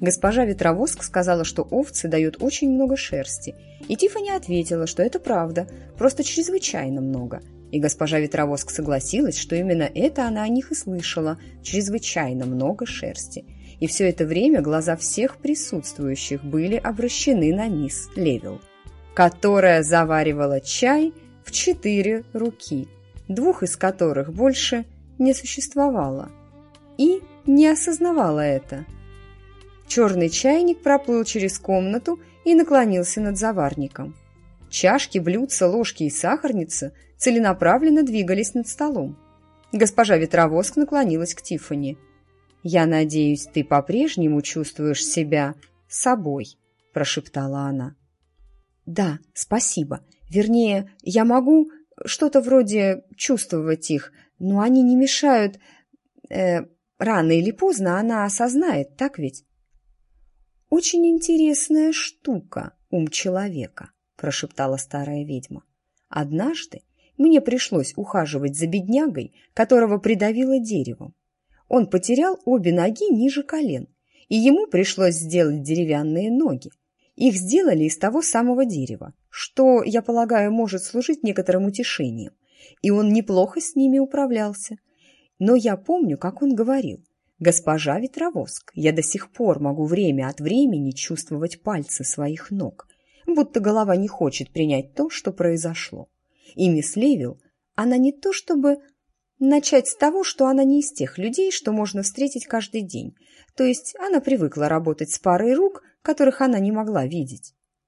Госпожа Ветровоск сказала, что овцы дают очень много шерсти, и Тиффани ответила, что это правда, просто чрезвычайно много. И госпожа Ветровоск согласилась, что именно это она о них и слышала, чрезвычайно много шерсти. И все это время глаза всех присутствующих были обращены на мисс Левилл, которая заваривала чай в 4 руки, 2 из которых больше не существовало, и не осознавала это. Черный чайник проплыл через комнату и наклонился над заварником. Чашки, блюдца, ложки и сахарница целенаправленно двигались над столом. Госпожа Ветровоск наклонилась к Тиффани. «Я надеюсь, ты по-прежнему чувствуешь себя собой», – прошептала она. «Да, спасибо. Вернее, я могу что-то вроде чувствовать их, но они не мешают. Рано или поздно она осознает, так ведь?» «Очень интересная штука, ум человека», – прошептала старая ведьма. «Однажды мне пришлось ухаживать за беднягой, которого придавило деревом. Он потерял обе ноги ниже колен, и ему пришлось сделать деревянные ноги. Их сделали из того самого дерева, что, я полагаю, может служить некоторым утешением, и он неплохо с ними управлялся. Но я помню, как он говорил: «Госпожа Ветровоск, я до сих пор могу время от времени чувствовать пальцы своих ног, будто голова не хочет принять то, что произошло». И мисс Левилл, она не то чтобы... Начать с того, что она не из тех людей, что можно встретить каждый день. То есть она привыкла работать с парой рук, которых она не могла видеть.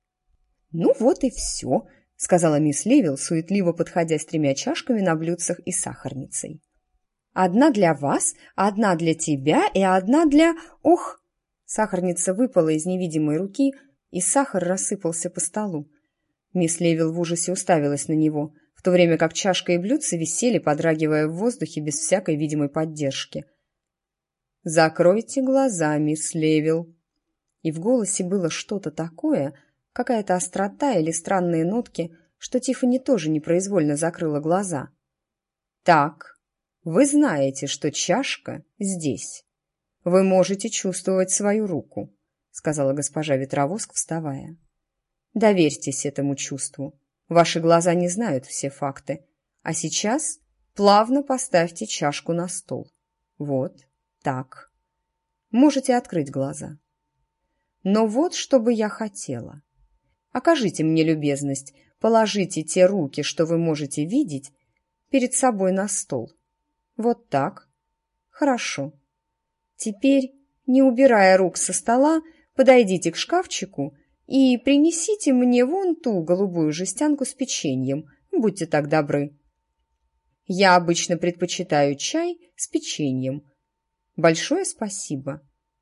«Ну вот и все», — сказала мисс Левилл, суетливо подходя с 3 чашками на блюдцах и сахарницей. «Одна для вас, одна для тебя и одна для... Ох!» Сахарница выпала из невидимой руки, и сахар рассыпался по столу. Мисс Левилл в ужасе уставилась на него, в то время как чашка и блюдце висели, подрагивая в воздухе без всякой видимой поддержки. «Закройте глаза, мисс Левилл!» И в голосе было что-то такое, какая-то острота или странные нотки, что Тиффани тоже непроизвольно закрыла глаза. «Так, вы знаете, что чашка здесь. Вы можете чувствовать свою руку», — сказала госпожа Ветровоск, вставая. «Доверьтесь этому чувству. Ваши глаза не знают все факты. А сейчас плавно поставьте чашку на стол. Вот так. Можете открыть глаза. Но вот что бы я хотела. Окажите мне любезность, положите те руки, что вы можете видеть, перед собой на стол. Вот так. Хорошо. Теперь, не убирая рук со стола, подойдите к шкафчику и принесите мне вон ту голубую жестянку с печеньем, будьте так добры. Я обычно предпочитаю чай с печеньем. Большое спасибо.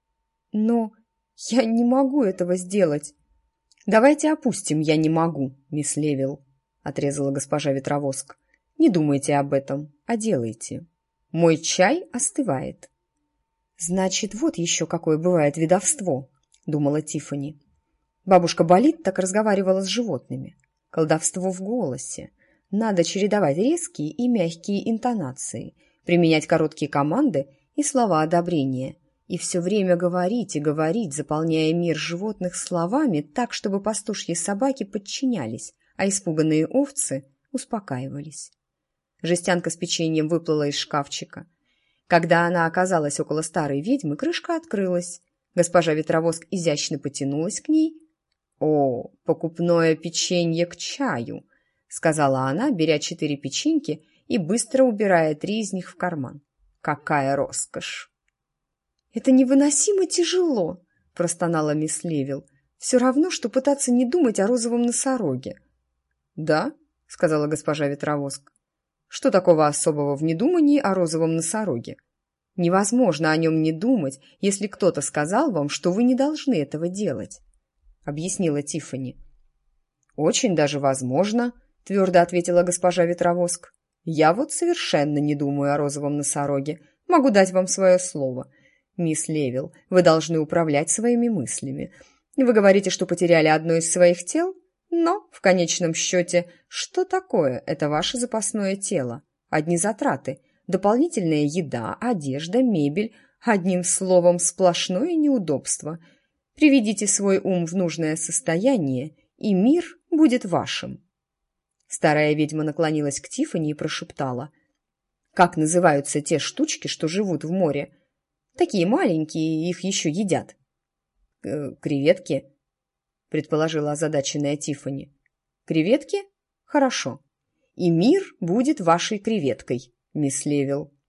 Но я не могу этого сделать. Давайте опустим «я не могу», мисс Левилл, отрезала госпожа Ветровоск. Не думайте об этом, а делайте. Мой чай остывает. Значит, вот еще какое бывает ведовство, думала Тиффани. Бабушка Болит так разговаривала с животными. Колдовство в голосе. Надо чередовать резкие и мягкие интонации, применять короткие команды и слова одобрения. И все время говорить и говорить, заполняя мир животных словами так, чтобы пастушьи собаки подчинялись, а испуганные овцы успокаивались. Жестянка с печеньем выплыла из шкафчика. Когда она оказалась около старой ведьмы, крышка открылась. Госпожа Ветровоск изящно потянулась к ней. «О, покупное печенье к чаю!» — сказала она, беря 4 печеньки и быстро убирая 3 из них в карман. «Какая роскошь!» «Это невыносимо тяжело!» — простонала мисс Левилл. «Все равно, что пытаться не думать о розовом носороге». «Да?» — сказала госпожа Ветровоск. «Что такого особого в недумании о розовом носороге? Невозможно о нем не думать, если кто-то сказал вам, что вы не должны этого делать», — объяснила Тиффани. «Очень даже возможно», — твердо ответила госпожа Ветровоск. «Я вот совершенно не думаю о розовом носороге. Могу дать вам свое слово. Мисс Левилл, вы должны управлять своими мыслями. Вы говорите, что потеряли одно из своих тел, но, в конечном счете, что такое это ваше запасное тело? Одни затраты, дополнительная еда, одежда, мебель, одним словом, сплошное неудобство. Приведите свой ум в нужное состояние, и мир будет вашим». Старая ведьма наклонилась к Тиффани и прошептала: «Как называются те штучки, что живут в море? Такие маленькие, их еще едят». «Креветки», — предположила озадаченная Тиффани. «Креветки? Хорошо. И мир будет вашей креветкой, мисс Левил».